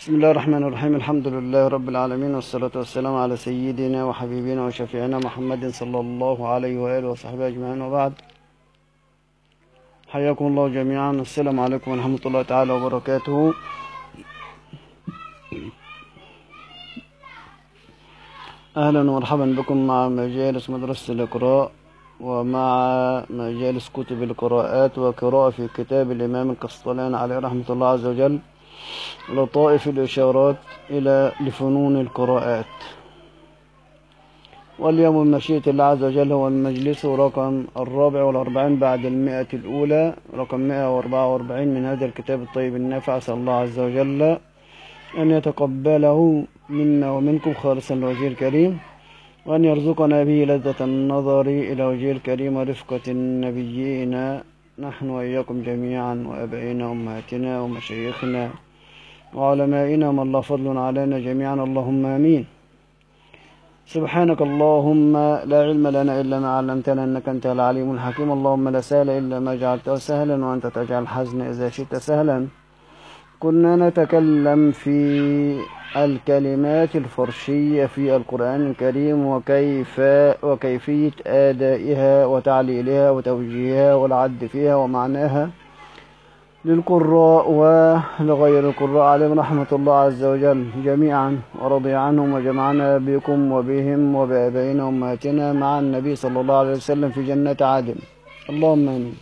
بسم الله الرحمن الرحيم. الحمد لله رب العالمين، والصلاة والسلام على سيدنا وحبيبنا وشفيعنا محمد صلى الله عليه وآله وصحبه أجمعين، وبعد. حياكم الله جميعا. السلام عليكم ورحمة الله تعالى وبركاته. أهلا ومرحبا بكم مع مجالس مدرسة الإقراء، ومع مجالس كتب القراءات وقراءة في كتاب الإمام القسطلاني عليه رحمة الله عز وجل، لطائف الإشارات لفنون القراءات. واليوم بمشيئة الله عز وجل هو المجلس رقم 44 بعد 100 الأولى، رقم 144 من هذا الكتاب الطيب النافع. أسأل الله عز وجل أن يتقبله منا ومنكم خالصا لوجهه الكريم، وأن يرزقنا به لذة النظر إلى وجهه الكريم ورفقة النبيين، نحن وإياكم جميعا، وأبائنا وأمهاتنا ومشايخنا وعلمائنا من الله فضل علينا جميعا، اللهم آمين. سبحانك اللهم لا علم لنا إلا ما علمتنا، إنك أنت العليم الحكيم. اللهم لا سهل إلا ما جعلته سهلا، وأنت تجعل الحزن إذا شئت سهلا. كنا نتكلم في الكلمات الفرشية في القرآن الكريم، وكيفية أدائها وتعليلها وتوجيهها والعد فيها ومعناها للقراء ولغير القراء عليهم رحمة الله عز وجل جميعا، ورضي عنهم وجمعنا بكم وبهم وبآبائنا وأمهاتنا مع النبي صلى الله عليه وسلم في جنة عدن، اللهم آمين.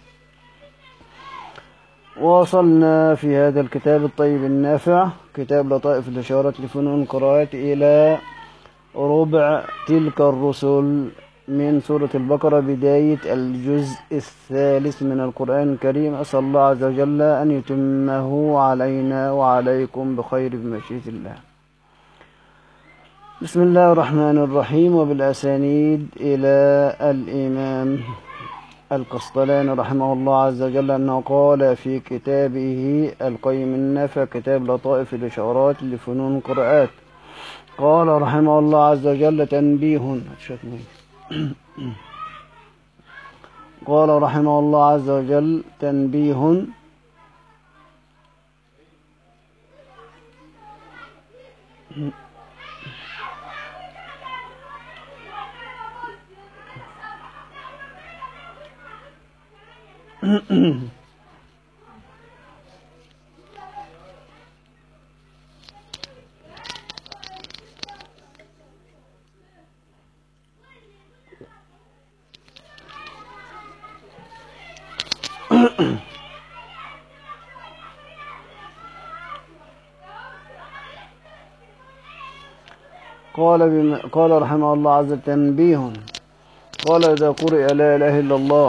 وصلنا في هذا الكتاب الطيب النافع، كتاب لطائف الإشارات لفنون القراءات، إلى ربع تلك الرسل من سورة البقرة، بداية الجزء الثالث من القرآن الكريم. أسأل الله عز وجل أن يتمه علينا وعليكم بخير بمشيئة الله. بسم الله الرحمن الرحيم. وبالأسانيد إلى الإمام القسطلاني رحمه الله عز وجل أنه قال في كتابه القيم النافع، كتاب لطائف الإشارات لفنون القراءات، قال رحمه الله عز وجل تنبيه. قال رحمه الله عز وجل تنبيه. قال رحمه الله عز وجل تنبيه. قال إذا قرئ لا إله إلا الله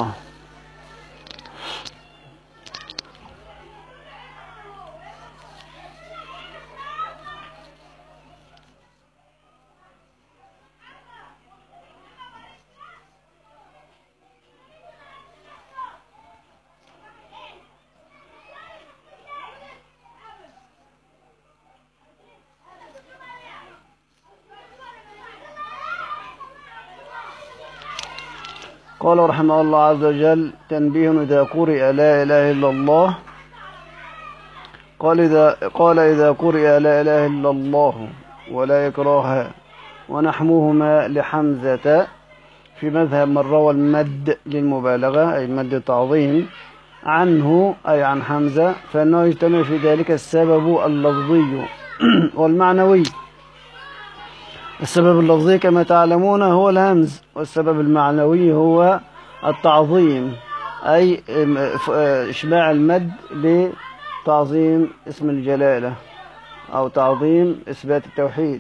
قال رحمه الله عز وجل تنبيه. إذا قرئ لا إله إلا الله، قال إذا قرئ لا إله إلا الله ولا إكراه ونحوهما لحمزة في مذهب من روى المد للمبالغة، أي المد التعظيم، عنه أي عن حمزة، فإنه يجتمع في ذلك السبب اللفظي والمعنوي. السبب اللفظي كما تعلمون هو الهمز، والسبب المعنوي هو التعظيم، أي إشباع المد لتعظيم اسم الجلالة أو تعظيم إثبات التوحيد.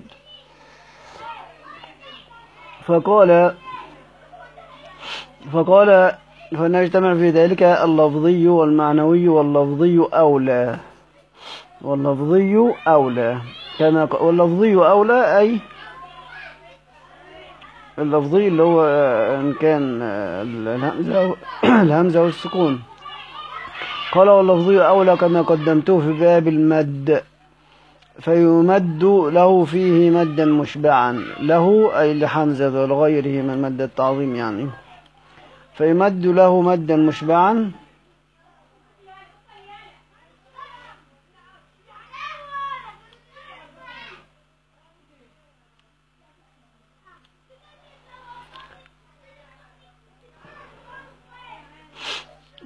فقال فنجتمع في ذلك اللفظي والمعنوي، واللفظي أولى واللفظي أولى، أي اللفظي اللي هو إن كان الهمزة والسكون. قال واللفظي أولى كما قدمته في باب المد، فيمد له فيه مدا مشبعا، له أي لحمزة ولغيره من مد التعظيم يعني، فيمد له مدا مشبعا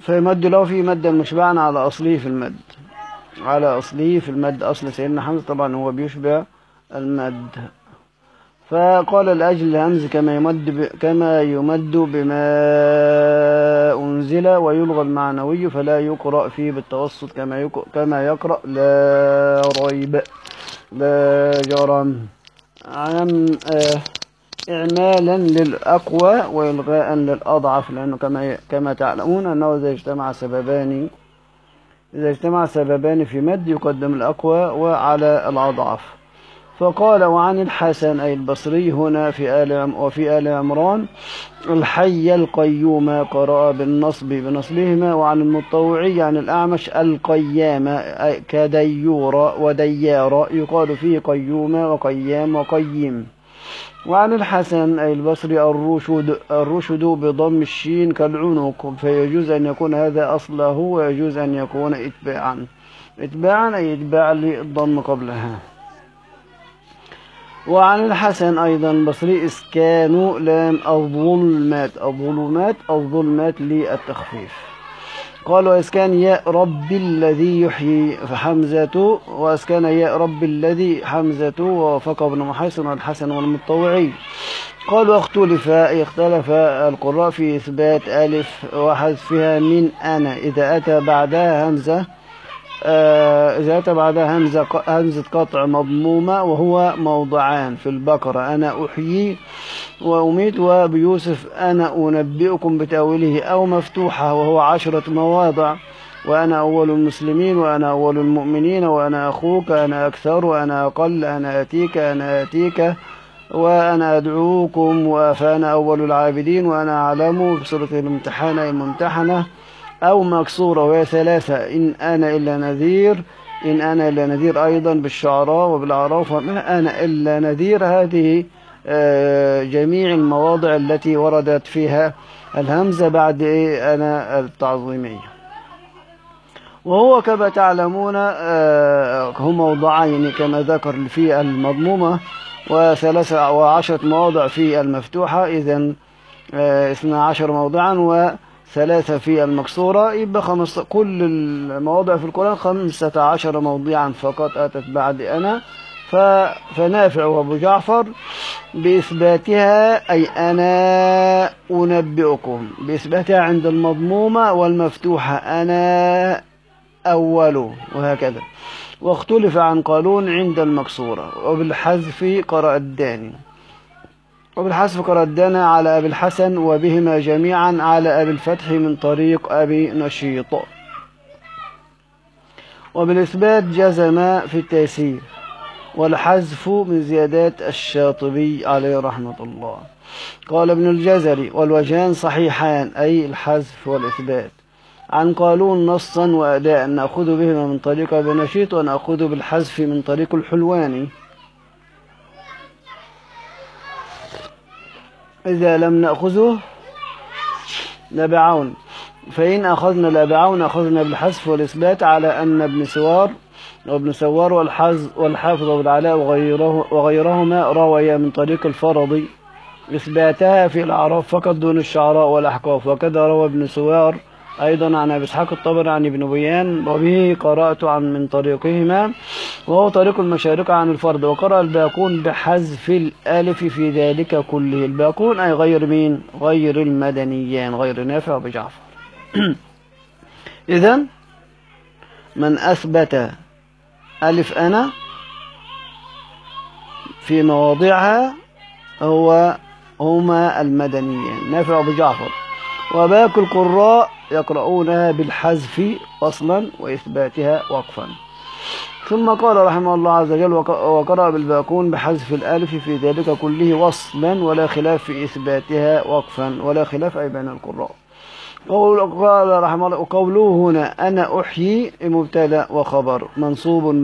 فيمد له في مدا مشبعا على أصله في المد، على أصله في المد. أصل سيدنا حمزة طبعا هو بيشبع المد. فقال لأجل الهمز كما يمد بما أنزل ويلغى المعنوي فلا يقرأ فيه بالتوسط كما يقرأ لا ريب لا جرم. إعمالا للأقوى وإلغاء للأضعف، لأنه كما تعلمون أنه إذا اجتمع سببان في مد يقدم الأقوى وعلى الأضعف. فقال وعن الحسن أي البصري هنا وفي آل عمران الحي القيوم قرأ بنصبهما. وعن المطوعي عن الأعمش القيام كديور وديار يقال فيه قيوم وقيام وقيم. وعن الحسن أي البصري الرشد بضم الشين كالعنق، فيجوز أن يكون هذا أصله ويجوز أن يكون إتباعا أي إتباعا للضم قبلها. وعن الحسن أيضا البصري إسكان لام الظلمات للتخفيف. قال وإسكان ياء رب الذي يحيي فحمزة، وإسكان ياء رب الذي حمزة ووافق ابن محيصن والحسن والمطوعي. قال واختلف القراء في إثبات ألف وحذفها من أنا إذا أتى بعدها همزة قطع مضمومة، وهو موضعان في البقرة أنا أحيي وأميت، وبيوسف أنا أنبئكم بتأويله، أو مفتوحة وهو 10 مواضع وأنا أول المسلمين وأنا أول المؤمنين وأنا أخوك أنا أكثر وأنا أقل أنا آتيك وأنا أدعوكم فأنا أول العابدين وأنا أعلم في سورة الممتحنة، أو مكسورة وهي 3 إن أنا إلا نذير أيضا بالشعراء وبالأعراف وما أنا إلا نذير. هذه جميع المواضع التي وردت فيها الهمزة بعد أنا التعظيمية. وهو كما تعلمون هم موضعين كما ذكر في المضمومة و10 مواضع في المفتوحة، إذن 12 موضعا و3 في المكسورة، يبقى كل المواضع في القرآن 15 موضعا فقط أتت بعد أنا. فنافع وابو جعفر بإثباتها أي أنا أنبئكم بإثباتها عند المضمومة والمفتوحة أنا أول، وهكذا. واختلف عن قالون عند المكسورة. وبالحذف قرأ الداني على أبي الحسن، وبهما جميعا على أبي الفتح من طريق أبي نشيط. وبالإثبات جزم في التيسير، والحذف من زيادات الشاطبي عليه رحمة الله. قال ابن الجزري والوجهان صحيحان أي الحذف والإثبات. عن قالون نصا وأداء نأخذ بهما من طريق أبي نشيط، ونأخذ بالحذف من طريق الحلواني. إذا لم نأخذه لبعون، فإن أخذنا لبعون أخذنا بالحذف والإثبات، على أن ابن سوار والحافظ والعلاء وغيرهما رويا من طريق الفرضي إثباتها في الأعراف فقط دون الشعراء والأحقاف. وكذا روى ابن سوار أيضا عن أبي إسحاق الطبري عن ابن بيان، وبه قرأت من طريقهما، وهو طريق المشارقة عن الفرد. وقرأ الباقون بحذف الألف في ذلك كله. الباقون أي غير مين؟ غير المدنيان، غير نافع وبجعفر. إذن من أثبت ألف أنا في مواضعها هما المدنيان نافع وبجعفر. وباقي القراء يقرؤونها بالحذف أصلا وإثباتها وقفا. ثم قال رحمه الله عز وجل وقرأ بالباقون بحذف الألف في ذلك كله وصلا ولا خلاف في إثباتها وقفا، ولا خلاف أي بين القراء. قال رحمه الله وقوله هنا أنا أحيي مبتدأ وخبر منصوب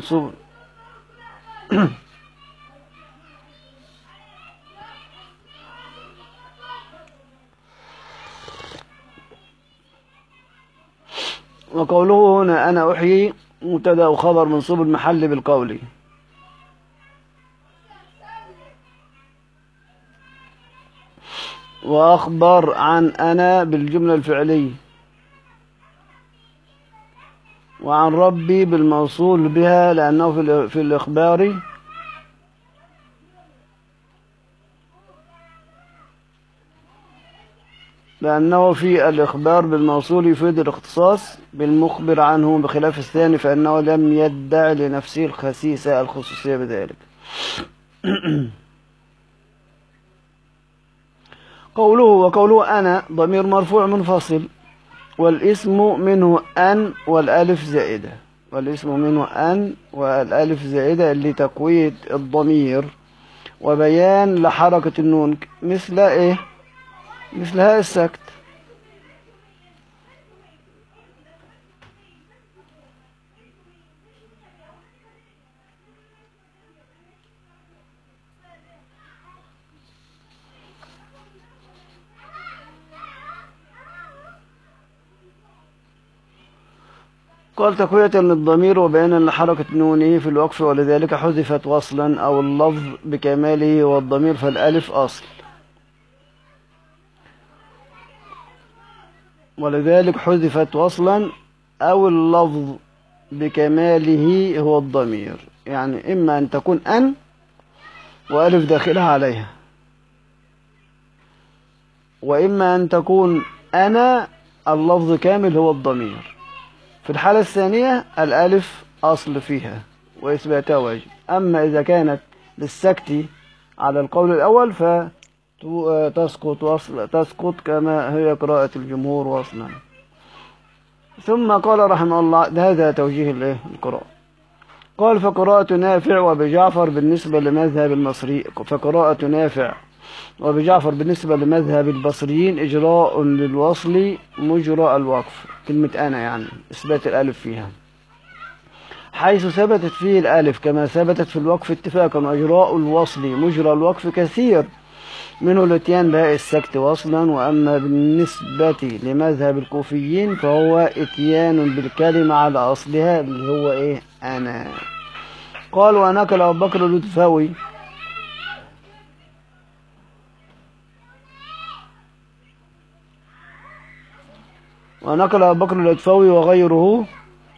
وقوله هنا أنا أحيي مبتدأ وخبر منصوب المحل بالقول. وأخبر عن أنا بالجملة الفعلية وعن ربي بالموصول بها لأنه في الإخبار بالموصول يفيد الاختصاص بالمخبر عنه، بخلاف الثاني فإنه لم يدع لنفسه الخصوصية بذلك. وقوله أنا ضمير مرفوع منفصل، والاسم منه أن والألف زائدة لتقوية الضمير وبيان لحركة النون، مثل إيه؟ مثل هاء السكت. قال تقوية للضمير وبيانا لحركة نونه في الوقف، ولذلك حذفت وصلا أو اللفظ بكماله والضمير فالألف أصل، ولذلك حذفت وصلا أو اللفظ بكماله هو الضمير، يعني إما أن تكون أن وألف داخلها عليها، وإما أن تكون أنا اللفظ كامل هو الضمير. في الحالة الثانية الألف أصل فيها وإثباتها واجب. أما إذا كانت للسكت على القول الأول فتسقط كما هي قراءة الجمهور وصلا. ثم قال رحمه الله، هذا توجيه القراءة. قال فقراءة نافع وبجعفر بالنسبة لمذهب المصري، فقراءة نافع وبجعفر بالنسبة لمذهب البصريين إجراء للوصل مجرى الوقف، كلمة أنا يعني إثبات الألف فيها، حيث ثبتت فيه الألف كما ثبتت في الوقف اتفاقا. وإجراء الوصل مجرى الوقف كثير، منه الاتيان بهاء السكت وصلا. وأما بالنسبة لمذهب الكوفيين فهو اتيان بالكلمة على أصلها اللي هو إيه؟ أنا. قال ونقل أبو بكر الأدفاوي وغيره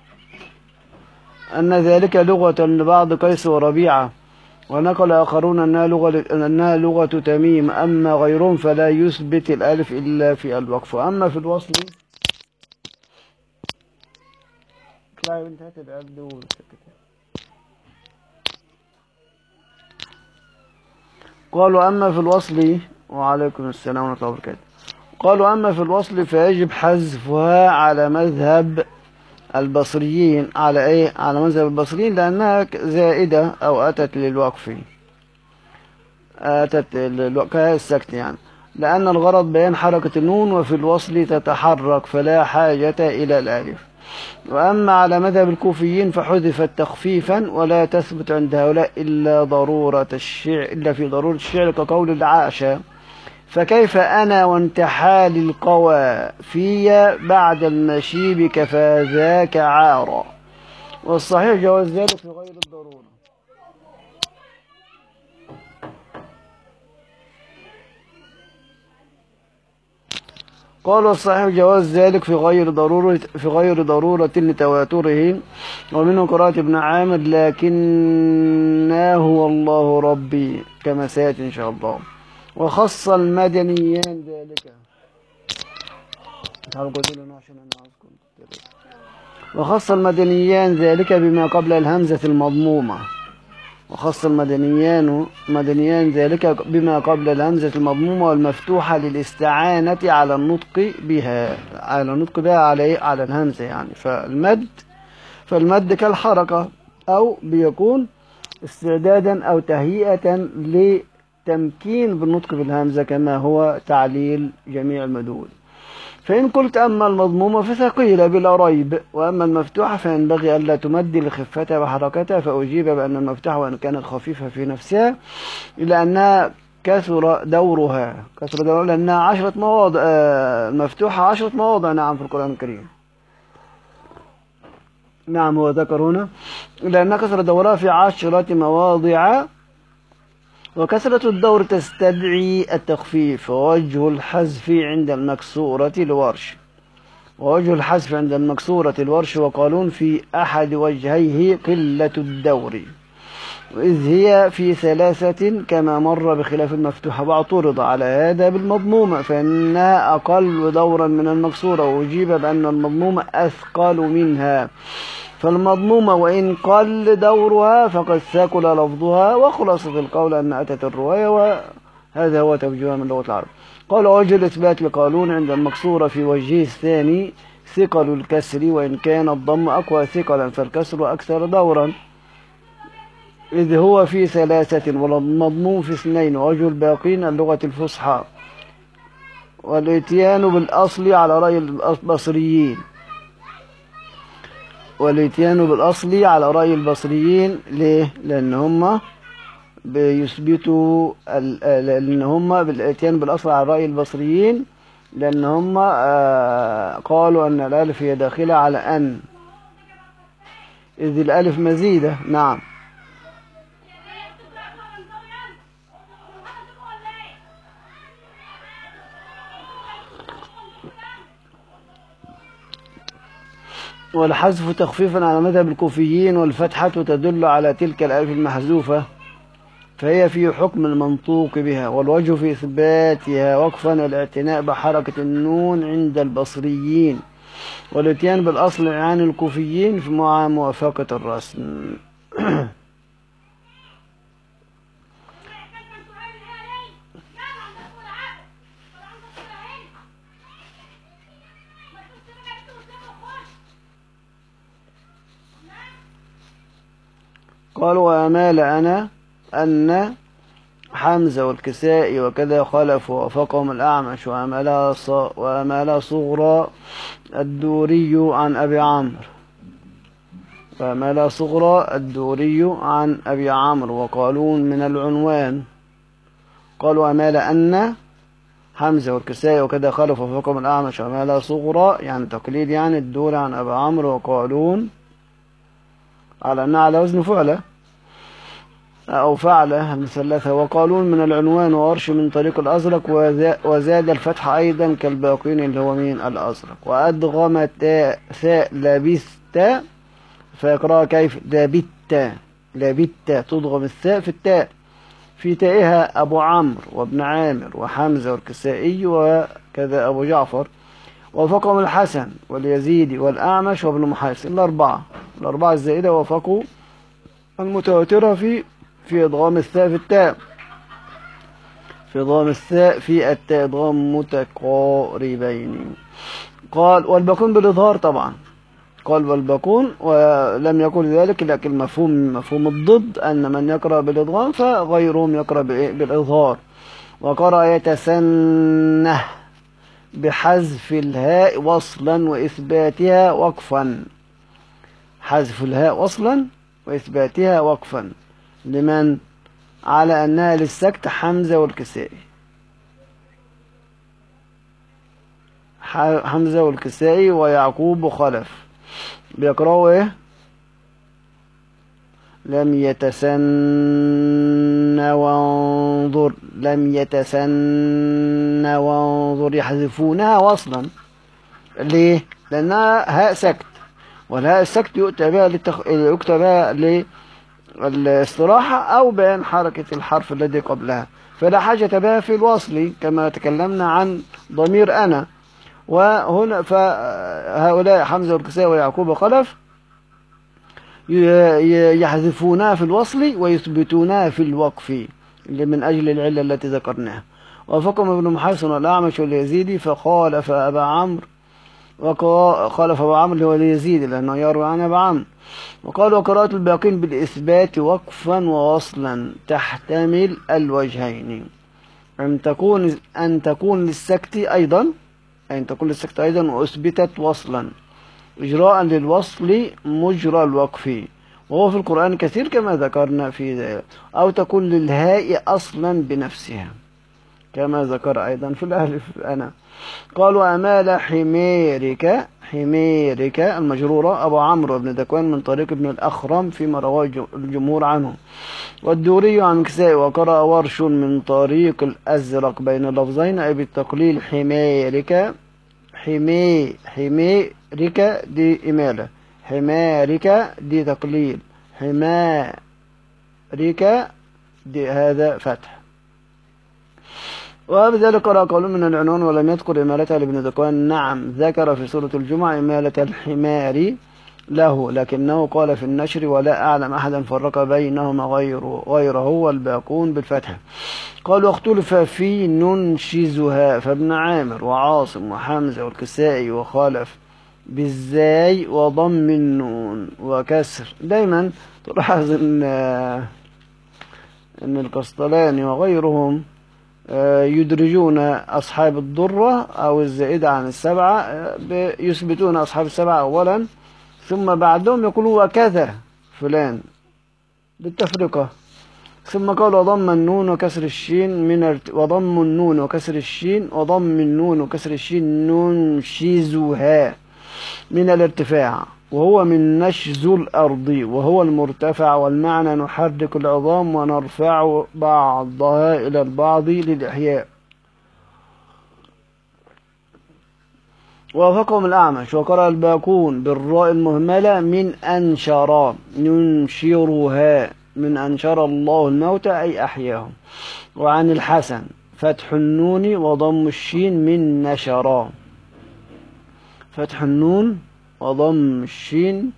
أن ذلك لغة لبعض قيس وربيعة، ونقل آخرون أنها لغة تميم. أما غيرهم فلا يثبت الألف إلا في الوقف. أما في الوصل قالوا أما في الوصل وعليكم السلام ورحمة الله وبركاته. قالوا أما في الوصل فيجب حذفها على مذهب البصريين. على إيه؟ على مذهب البصريين لأنها زائدة أو أتت للوقف، السكت يعني، لأن الغرض بيان حركة النون وفي الوصل تتحرك فلا حاجة إلى الألف. وأما على مذهب الكوفيين فحذفت تخفيفا ولا تثبت عند هؤلاء إلا في ضرورة الشعر كقول العاشى فكيف أنا وانتحال القوى في بعد المشيب كفى ذاك عارا. والصحيح جواز ذلك في غير الضرورة. قال والصحيح جواز ذلك في غير ضرورة لتواتره، ومنه قراءة ابن عامر لكنه هو الله ربي كما سيأتي إن شاء الله. وخص المدنيان ذلك بما قبل الهمزة المضمومة. ذلك بما قبل الهمزة المضمومة والمفتوحة للاستعانة على النطق بها على الهمزة يعني. فالمد كالحركة أو بيكون استعدادا أو تهيئة لتمكين بالنطق بالهمزة كما هو تعليل جميع المدود. فإن قلت أما المضمومة فثقيلة بلا ريب، وأما المفتوحة فينبغي ألا تمد لخفتها وحركتها، فأجيب بأن المفتوحة وإن كانت خفيفة في نفسها إلا أنها كثر دورها لأنها 10 مواضع. المفتوحة 10 مواضع نعم في القرآن الكريم. نعم هو ذكر هنا لأنها كثر دورها في 10 مواضع، وكثرة الدور تستدعي التخفيف. ووجه الحذف عند المكسورة لورش ووجه الحذف عند المكسورة الورش وقالون في أحد وجهيه قلة الدور، إذ هي في ثلاثة كما مر بخلاف المفتوحة، واعترض على هذا بالمضمومة فإنها أقل دورا من المكسورة، وأجيب بأن المضمومة أثقل منها، فالمضمومة وإن قل دورها فقد ثقل لفظها، وخلاصة القول أن أتت الرواية، وهذا هو توجيهها من لغة العرب. قال وجه الإثبات لقالون عند المكسورة في وجهه الثاني ثقل الكسر، وإن كان الضم أقوى ثقلا فالكسر أكثر دورا، إذ هو في ثلاثة والمضموم في اثنين، ووجه الباقين اللغة الفصحى، والإتيان بالأصل على رأي البصريين، والإتيان بالأصل على رأي البصريين. ليه؟ لأن هم بيثبتوا لأن هم بالإتيان بالأصل على رأي البصريين، لأن هم قالوا أن الألف هي داخلة على أن، إذ الألف مزيدة. نعم. والحذف تخفيفا على مذهب الكوفيين، والفتحة تدل على تلك الألف المحذوفة فهي في حكم المنطوق بها، والوجه في إثباتها وقفا الاعتناء بحركة النون عند البصريين، والاتيان بالأصل عن الكوفيين مع موافقة الرسم. قالوا وأمال أنا أن حمزة والكسائي وكذا خلف ووافقهم الأعمش، وأمال صغرى الدوري عن أبي عمرو، وأمال صغرى الدوري عن أبي عمرو، وقالون من العنوان. قالوا أمال أن حمزة والكسائي وكذا خلف ووافقهم الأعمش، وأمال صغرى يعني تقليد يعني الدوري عن أبي عمرو، وقالون على أنها على وزن فعلة أو فعلة المثلثة، وقالون من العنوان، وورش من طريق الأزرق، وزاد الفتح أيضا كالباقين اللي هو مين الأزرق، وأدغم تاء ثاء لبثت فيقرأ كيف لبثت، لبثت تضغم الثاء في التاء في تائها أبو عمرو وابن عامر وحمزة والكسائي وكذا أبو جعفر، ووافقهم الحسن واليزيدي والأعمش وابن محيص، الأربعة الزائدة وافقوا المتواترة في إضغام الثاء في التاء، في إضغام الثاء في التاء إضغام متقاربين. قال والباقون بالإظهار طبعا، قال والباقون، ولم يقل ذلك لكن مفهوم الضد أن من يقرأ بالإضغام فغيرهم يقرأ بالإظهار. وقرأ يتسنه بحذف الهاء وصلا وإثباتها وقفا، حذف الهاء وصلا وإثباتها وقفا لمن على أنها للسكت حمزة والكسائي، حمزة والكسائي ويعقوب وخلف بيقرأوا إيه؟ لم يتسن وانظر، لم يتسن وانظر، يحذفونها وصلا. ليه؟ لأنها هاء سكت، والهاء السكت يؤتى بها للاستراحة أو بيان حركة الحرف الذي قبلها، فلا حاجة بها في الوصل كما تكلمنا عن ضمير أنا. وهنا فهؤلاء حمزة والكسائي ويعقوب وخلف يحذفونها في الوصل ويثبتونها في الوقف من أجل العلة التي ذكرناها. وفقهم ابن محيص والأعمش واليزيدي فخالف أبا عمرو، وخالف أبا عمرو اللي هو اليزيدي لأنه يروي عن أبا عمرو. وقال وقراءة الباقين بالإثبات وقفا ووصلا تحتمل الوجهين، أن تكون للسكت أيضا، وأثبتت وصلا إجراء للوصل مجرى الوقف، وهو في القرآن كثير كما ذكرنا في ذلك، أو تكون للهاء أصلا بنفسها كما ذكر أيضا في الألف أنا. قالوا أمال حميرك المجرورة أبو عمرو بن ذكوان من طريق ابن الأخرم فيما رواه الجمهور عنه، والدوري عن كسائي، وقرأ ورش من طريق الأزرق بين اللفظين أي بالتقليل حميرك دي إمالة، حمارك دي تقليل، حمارك دي هذا فتح. وبذلك قرأ قول من العنون ولم يذكر إمالتها لابن ذكوان. نعم ذكر في سورة الجمعة إمالة الحمار له، لكنه قال في النشر ولا أعلم أحدا فرق بينهما غيره والباقون بالفتح. قال واختلف في ننشزها، فابن عامر وعاصم وحمزة والكسائي وخالف بالزاي وضم النون وكسر. دايما تلاحظ ان القسطلاني وغيرهم يدرجون أصحاب الضرة أو الزائدة عن السبعة، يثبتون أصحاب السبعة أولا، ثم بعدهم يقولوا وكذا فلان بالتفرقة، ثم قال وضم النون وكسر الشين وضم النون وكسر الشين وضم النون وكسر الشين ننشزها من الارتفاع، وهو من نشز الأرض وهو المرتفع، والمعنى نحرك العظام ونرفع بعضها إلى البعض للإحياء. ووافقهم الأعمش وقرأ الباقون بالراء المهملة من أنشر، ننشرها من أنشر الله الموتى أي أحياهم. وعن الحسن فتح النون وضم الشين من نشرا، فتح النون وضم الشين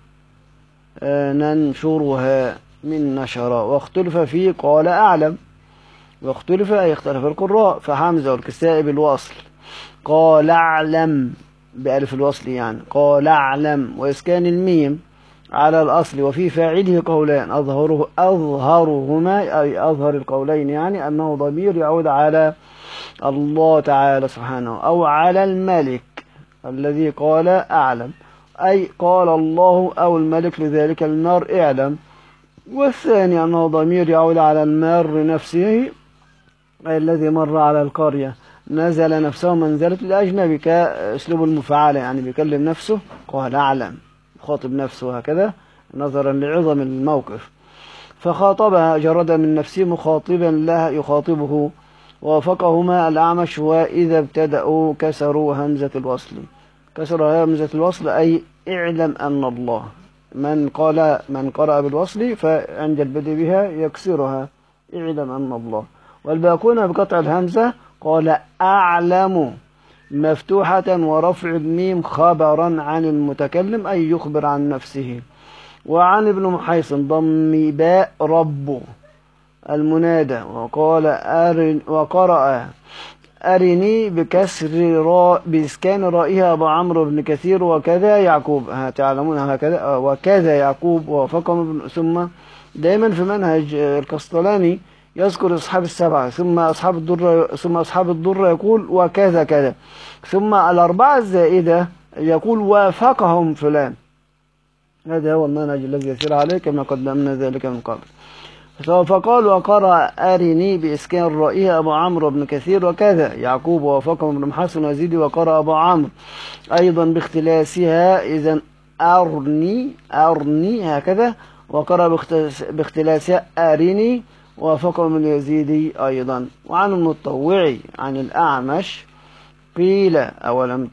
ننشرها من نشرا. واختلف فيه قال أعلم، واختلف أي اختلف القراء، فحمزة والكسائي بالوصل قال أعلم بألف الوصل يعني قال أعلم، وإسكان الميم على الأصل. وفي فاعله قولان أظهرهما أي أظهر القولين يعني أنه ضمير يعود على الله تعالى سبحانه أو على الملك الذي قال أعلم، أي قال الله أو الملك لذلك المار اعلم. والثاني أنه ضمير يعود على المار نفسه أي الذي مر على القرية، نزل نفسه منزلة الأجنبي كأسلوب المفاعلة يعني بيكلم نفسه قال أعلم، خاطب نفسه هكذا نظرا لعظم الموقف. فخاطبها جرد من نفسه مخاطبا لها يخاطبه. ووافقهما الأعمش وإذا ابتدأوا كسروا همزة الوصل، كسر همزة الوصل أي اعلم أن الله. من قرأ بالوصل فعند البدء بها يكسرها اعلم أن الله. والباقون بقطع الهمزة قال أعلم مفتوحة ورفع الميم خبرا عن المتكلم أي يخبر عن نفسه. وعن ابن محيصن ضم باء رب المنادى وقرأ أرني بكسر راء بإسكان رائها أبو عمرو بن كثير وكذا يعقوب، تعلمون هكذا وكذا يعقوب. ووافقهم ثم دائما في منهج القسطلاني يذكر أصحاب السبعة ثم أصحاب الضرة يقول وكذا كذا، ثم الأربعة الزائدة يقول وافقهم فلان. هذا هو المنهج الذي يسير عليه كما قدمنا ذلك من قبل. فقال وقرأ أرني بإسكان رائها أبو عمرو بن كثير وكذا يعقوب. ووافقهم ابن محسن وزيدي وقرأ أبو عمرو أيضا باختلاسها إذن أرني هكذا، وقرأ باختلاسها أرني ووافقهم اليزيدي أيضا. وعن المتطوعي عن الأعمش قيل أولم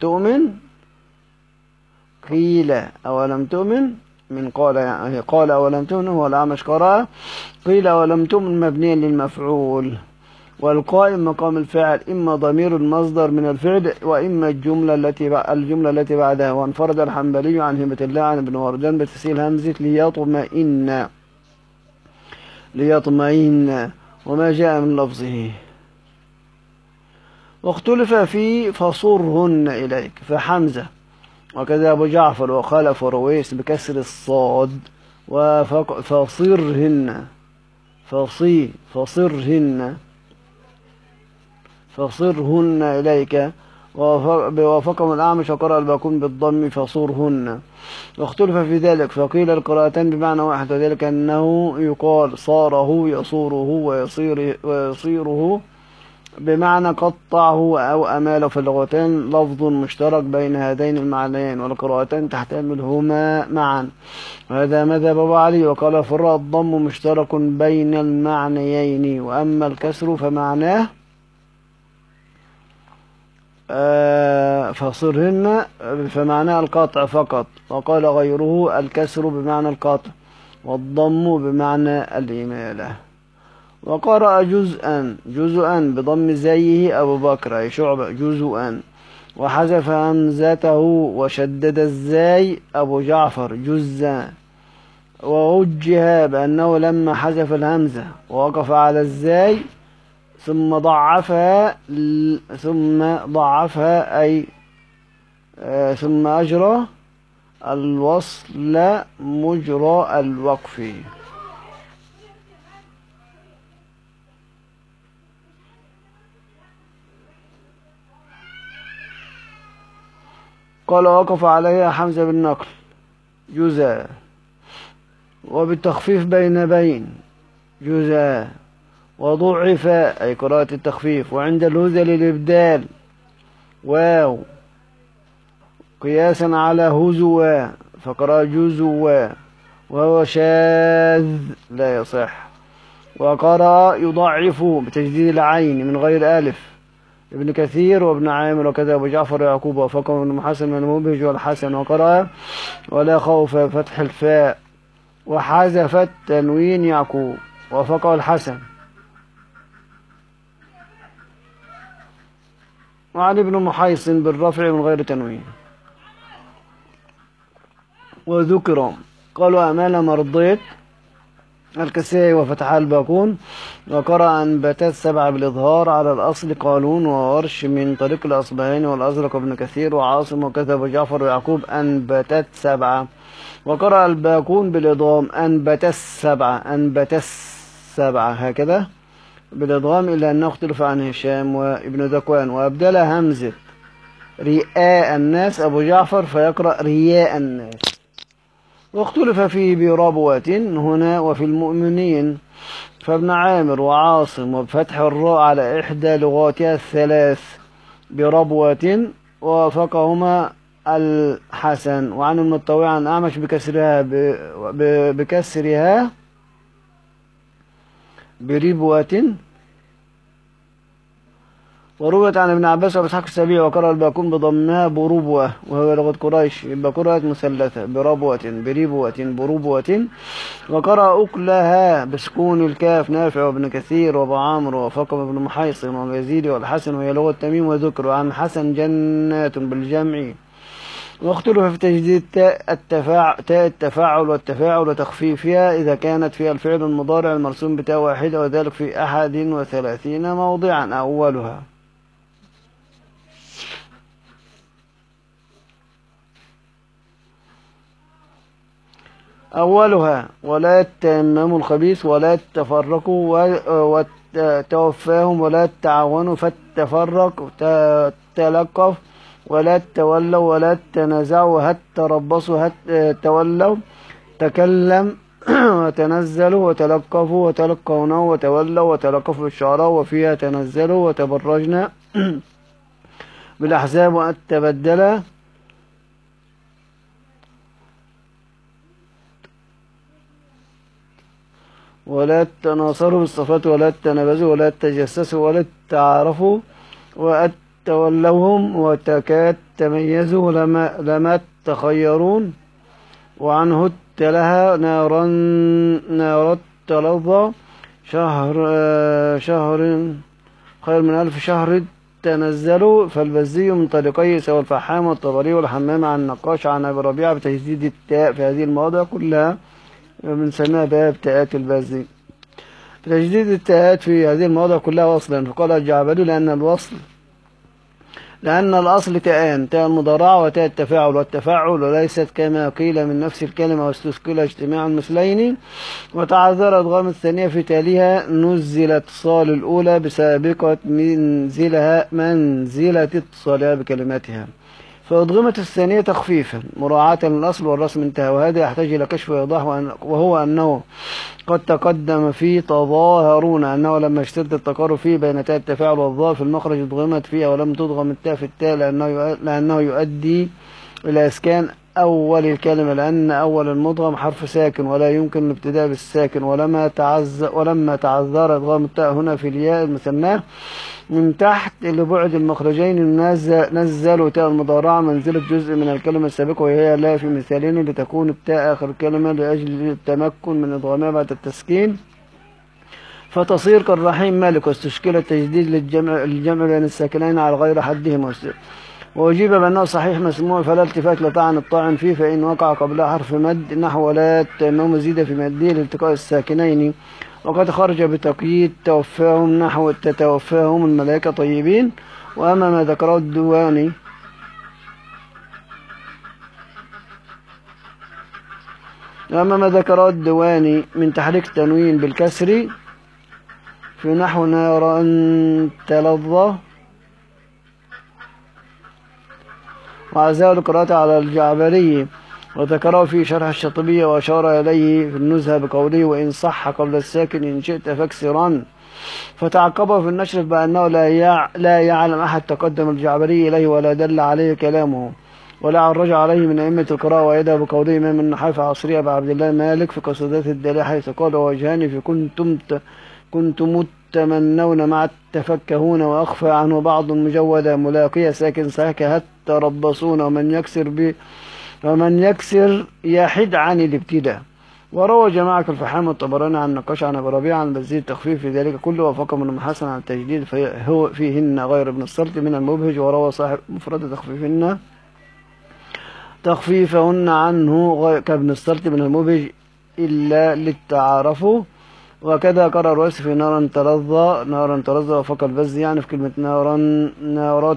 تؤمن من قال يعني قال أولم تؤمن، هو الأعمش قرأ قيل أولم تؤمن مبنيا للمفعول، والقائم مقام الفاعل إما ضمير المصدر من الفعل وإما الجملة التي بعدها. وانفرد الحنبلي عن هبة الله عن ابن وردان بتسهيل همزة ليطمئن وما جاء من لفظه. واختلف في فصرهن إليك، فحمزة وكذا أبو جعفر وخلف ورويس بكسر الصاد فصرهن إليك. ووافقهم الأعمش وقرأ الباقون بالضم فصرهن. واختلف في ذلك فقيل القراءتان بمعنى واحد، وذلك أنه يقال صاره يصوره ويصيره بمعنى قطعه أو أماله، في اللغتين لفظ مشترك بين هذين المعنيين والقراءتان تحتملهما معا، وهذا مذهب أبو علي. وقال في الراء الضم مشترك بين المعنيين، وأما الكسر فمعناه فصرهن فمعناه القطع فقط، وقال غيره الكسر بمعنى القطع والضم بمعنى الإمالة. وقرأ جزءا بضم زيه أبو بكر أي شعبة جزءا، وحذف همزته وشدد الزاي أبو جعفر جزا، ووجه بأنه لما حذف الهمزة ووقف على الزاي ثم ضعفها أي ثم أجرى الوصل مجرى الوقف. قال وقف عليها حمزة بالنقل جزاء، وبالتخفيف بين جزاء، وضعف أي قراءة التخفيف، وعند الهزل الإبدال واو قياسا على هزوا فقرأ جزوا، وهو شاذ لا يصح. وقرأ يضعف بتجديد العين من غير ألف ابن كثير وابن عامر وكذا أبو جعفر ويعقوب وفقه ابن محسن من المبهج والحسن. وقرأ ولا خوف فتح الفاء وحذف التنوين يعقوب وفقه الحسن. وعن ابن محيصن بالرفع من غير تنوين. وذكر قالوا أمال مرضيت الكسائي وفتحها الباقون. وقرأ أنبتت سبعة بالإظهار على الأصل قالون وورش من طريق الأصبهاني والأزرق ابن كثير وعاصم وكتب جعفر ويعقوب أنبتت سبعة. وقرأ الباقون بالإضغام أنبتت سبعة هكذا بالإضغام، إلا أنه اختلف عن هشام وابن ذكوان. وأبدل همزة رئاء الناس أبو جعفر فيقرأ رياء الناس. واختلف فيه بربوة هنا وفي المؤمنين، فابن عامر وعاصم وبفتح الراء على إحدى لغاتها الثلاث بربوة ووافقهما الحسن. وعن المطوع عن أعمش بكسرها بربوة. ورويت عن ابن عباس وإسحاق السبيعي وقرأ الباقون بضمها بربوة وهو لغة قريش، يبقى قرأت مثلثة بربوة بربوة. وقرأ أكلها بسكون الكاف نافع وابن كثير وابو عمرو وفقم ابن محيصن واليزيد والحسن وهي لغة تميم. وذكر عن حسن جنات بالجمع. واختلف في تجديد تاء التفاعل والتفاعل وتخفيفها إذا كانت فيها الفعل المضارع المرسوم بتاء واحدة، وذلك في 31 موضعا. أولها ولا تيمموا الخبيث ولا تفرقوا وتوفاهم ولا تعاونوا فتفرق تلقف ولا تولوا ولا تنازعوا هت تربصوا هت تولوا تكلم وتنزلوا وتلقفوا وتلقونه وتولوا وتلقفوا الشعراء وفيها تنزلوا وتبرجنا بالأحزاب وأن تبدلا ولا تناصروا بالصفات ولا تنابزوا ولا تجسسوا ولا تعارفوا وأتولوهم وتكاد تميزوا لما تخيرون. وعنه لها نار تلظى شهر خير من 1000 شهر تنزلوا. فالبزي من طريقي سوى الفحام والطبري والحمام عن النقاش عن أبي ربيعة بتجديد التاء في هذه المواضع كلها بنسميها باب تاءات البزي. تجديد التاءات في هذه المواضع كلها وصلا. فقال الجعبلي لأن الأصل تاءان، تاء المضارعة وتاء التفاعل، والتفاعل وليست كما قيل من نفس الكلمة واستثقل اجتماع المثلين. وتعذر إدغام الثانية في تاليها نزلت اتصال الأولى بسابقة منزلة اتصالها بكلماتها، فأدغمت الثانية تخفيفا مراعاة للأصل والرسم انتهى. وهذا يحتاج إلى كشف وإيضاح، وهو أنه قد تقدم في تظاهرون أنه لما اشتد التقارب فيه بين تاء التفاعل والظاء في المخرج ادغمت فيها ولم تدغم التاء في التاء لأنه يؤدي إلى إسكان أول الكلمة، لأن أول المدغم حرف ساكن ولا يمكن الابتداء بالساكن. ولما تعذر إدغام التاء هنا في الياء المثناه من تحت لبعد المخرجين نزلوا تاء المضارعة منزلة جزء من الكلمة السابقة وهي لا في مثالين، لتكون التاء آخر الكلمة لأجل التمكن من إدغامها بعد التسكين، فتصير كالرحيم مالك. واستشكل التجديد للجمع بين الساكنين على غير حدهما، وأجيب بأنه صحيح مسموع فلا التفات لطعن الطاعن فيه، فإن وقع قبلها حرف مد نحو لا أنه مزيد في مده لالتقاء الساكنين، وقد خرج بتقييد توفاهم نحو تتوفاهم الملائكة طيبين. وأما ما ذكره الدواني من تحريك التنوين بالكسر في نحو نارا تلظى وعزاء القراءة على الجعبري، وذكره في شرح الشاطبية وأشار إليه في النزهة بقوله وإن صح قبل الساكن إن شئت فاكسرا، فتعقبه في النشر بأنه لا يعلم أحد تقدم الجعبري إليه ولا دل عليه كلامه ولا عرج عليه من أئمة القراءة، وإذا بقوله إمام النحاة عصرية أبي عبد الله مالك في قصيدة الدالية حيث قال وجهان في كنتم تمنون مع التفكهون وأخفى عنه بعض مجودة ملاقية ساكن صحيح تربصون ومن يكسر يحد عن الابتداء. وروى جماعة الفحام والطبراني عن نقاش عن أبي ربيعة عن بزيد التخفيف في ذلك كله، وفقه ابن حسن عن التجديد هو فيهن غير ابن السلط من المبهج. وروى صاحب مفرد تخفيفهن عنه كابن السلط من المبهج إلا للتعارف. وكذا قرأ الرئيس في نارا تلظى وفق البز يعني في كلمة نارا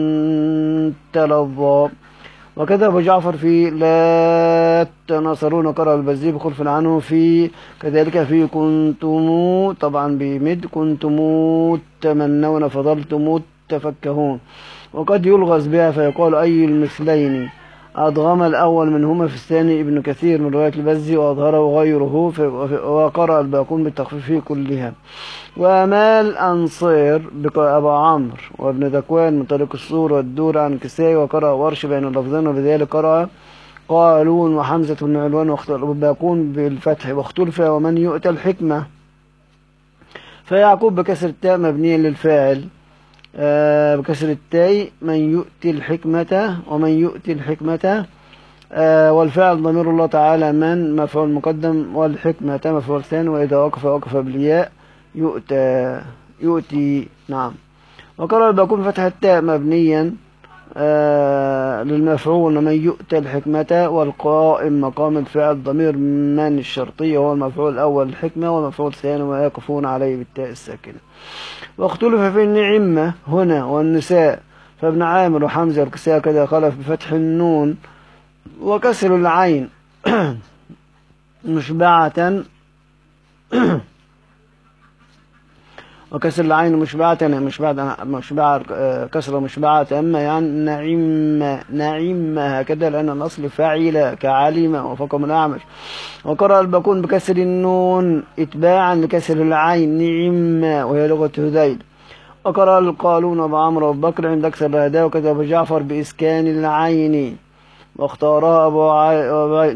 تلظى. وكذا أبو جعفر في لا تناصرون قرأ البزي بخلف عنه في كذلك في كنتم طبعا بمد كنتم تمنون فضلتم تفكهون. وقد يلغز بها فيقال أي المثلين أضغم الأول منهما في الثاني ابن كثير من رواية البزي وأظهره غيره، وقرأ الباقون بالتخفيف كلها. وأمال أنصير أبو عمرو وابن ذكوان من طريق الصور والدور عن كسائي، وقرأ ورش بين اللفظين، وبذلك قرأ قالون وحمزة بن علوان والباقون بالفتح. واختلف ومن يؤتى الحكمة فيعقوب بكسر التاء مبنيا للفاعل بكسر التاء من يؤتي الحكمة ومن يؤتي الحكمة والفعل ضمير الله تعالى من مفعول مقدم والحكمة مفعول ثاني، وإذا وقف بالياء يؤتي نعم. وقرأ الباقون فتح التاء مبنيا للمفعول من يؤتى الحكمة، والقائم مقام الفعل ضمير من الشرطية هو المفعول الأول الحكمة والمفعول الثاني ويقفون عليه بالتاء الساكنة. واختلف في النعمة هنا والنساء، فابن عامر وحمزة الكساء كذا خلف بفتح النون وكسر العين مشبعة وكسر العين مشبعة كسر مشبعة أما يعني نعم هكذا لأن الأصل فاعل كعلم وفقم الأعمش. وقرأ الباقون بكسر النون إتباعا لكسر العين نعم وهي لغة هذيل. وقرأ القالون أبو عمرو وأبو بكر عند كسر الهداء، وكذا أبو جعفر بإسكان العين واختارها أبو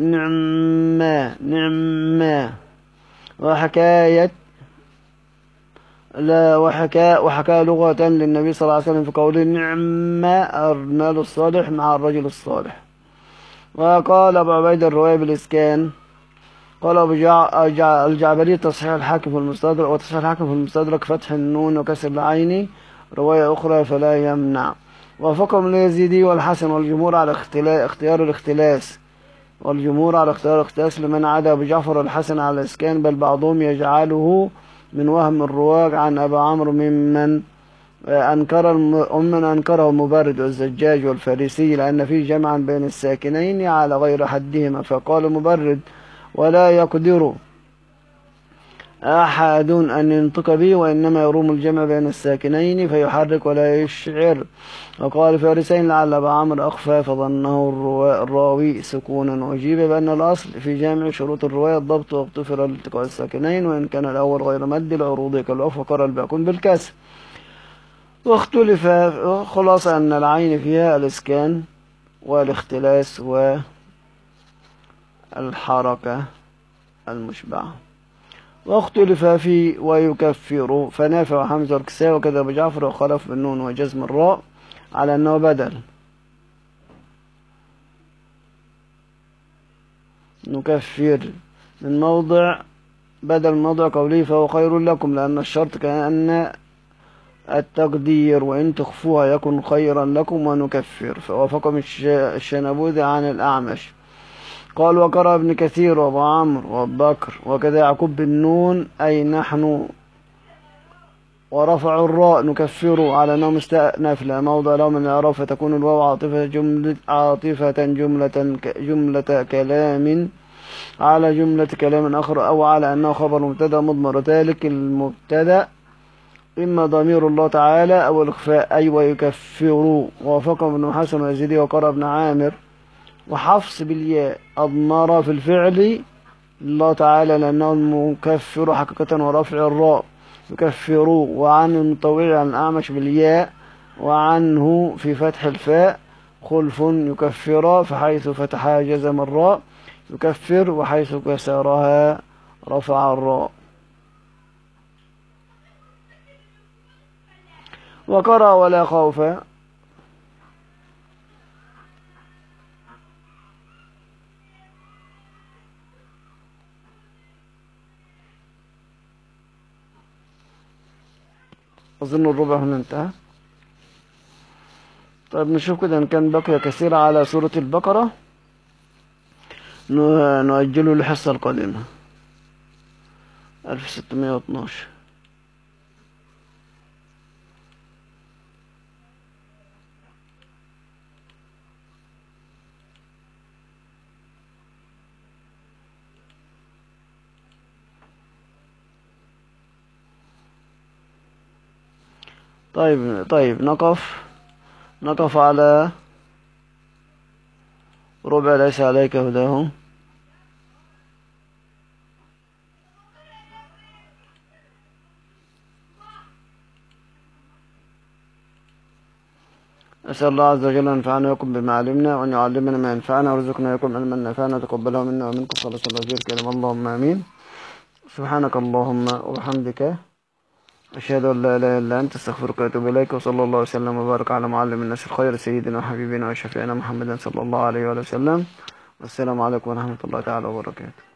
نعم وحكاية لا وحكى لغة للنبي صلى الله عليه وسلم في قوله نعم المال الصالح مع الرجل الصالح. وقال أبو عبيد الرواية بالإسكان. قال أبو الجعبري تصحيح الحاكم في المستدرك، وتصحيح الحاكم في المستدرك فتح النون وكسر العين رواية أخرى فلا يمنع. وفقهم اليزيدي والحسن والجمهور على اختيار الاختلاس لمن عدا أبو جعفر والحسن على الإسكان، بل بعضهم يجعله من وهم الرواج عن أبي عمرو ممن أنكره المبرد والزجاج والفارسي لأن فيه جمعا بين الساكنين على غير حدهما، فقال مبرد ولا يقدر أحد أن ينطق به وإنما يروم الجمع بين الساكنين فيحرك ولا يشعر. وقال فارسين لعل أبا عمرو أخفى فظنه الراوي سكونا، وأجيب بأن الأصل في جامع شروط الرواية الضبط واغتفر لالتقاء الساكنين وإن كان الأول غير مد العروض كالعف، وقرأ الباقون بالكسر. واختلف خلاص أن العين فيها الإسكان والاختلاس الحركة المشبعة. واختلف في ويكفر، فنافع وحمزة والكسائي وكذا أبو جعفر وخلف بالنون وجزم الراء على أنه بدل. نكفر من موضع بدل موضع قوله فهو خير لكم، لأن الشرط كأن التقدير وإن تخفوها يكن خيرا لكم ونكفر. فوافقهم الشنبوذي عن الأعمش. قال وقرأ ابن كثير وابو عمرو وابو وكذا يعقوب بالنون أي نحن، ورفع الراء نكفر على أنه مستأنف لا موضع له من الإعراب، فتكون الواو عاطفة جملة كلام على جملة كلام آخر، أو على أنه خبر مبتدأ مضمر، ذلك المبتدأ إما ضمير الله تعالى أو الإخفاء أي ويكفر. ووافقه ابن حسن ويزيدي وقرأ ابن عامر وحفص بالياء أضمر في الفعل الله تعالى لأنه المكفر حقيقة ورفع الراء يكفروا، وعن المطوع عن الأعمش بالياء، وعنه في فتح الفاء خلف يكفر، فحيث فتحها جزم الراء يكفر، وحيث كسرها رفع الراء. وقرأ ولا خوف أظن الربع هنا انتهى. طيب نشوف كده إن كان بقي كثير على سورة البقرة نؤجله للحصة القادمة 1612. طيب نقف على ربع ليس عليك هداهم. أسأل الله عز وجل أن ينفعنا ويكم بما علمنا، وأن يعلمنا ما ينفعنا، ويرزقنا ويكم علما نافعا، وتقبله منا ومنكم خالص الله وزير كلام، اللهم آمين. سبحانك اللهم وبحمدك أشهد أن لا إله إلا أنت أستغفرك وأتوب إليك، وصلى الله وسلم وبارك على معلم الناس الخير سيدنا وحبيبنا وشفيعنا محمد صلى الله عليه وآله وسلم. والسلام عليكم ورحمة الله تعالى وبركاته.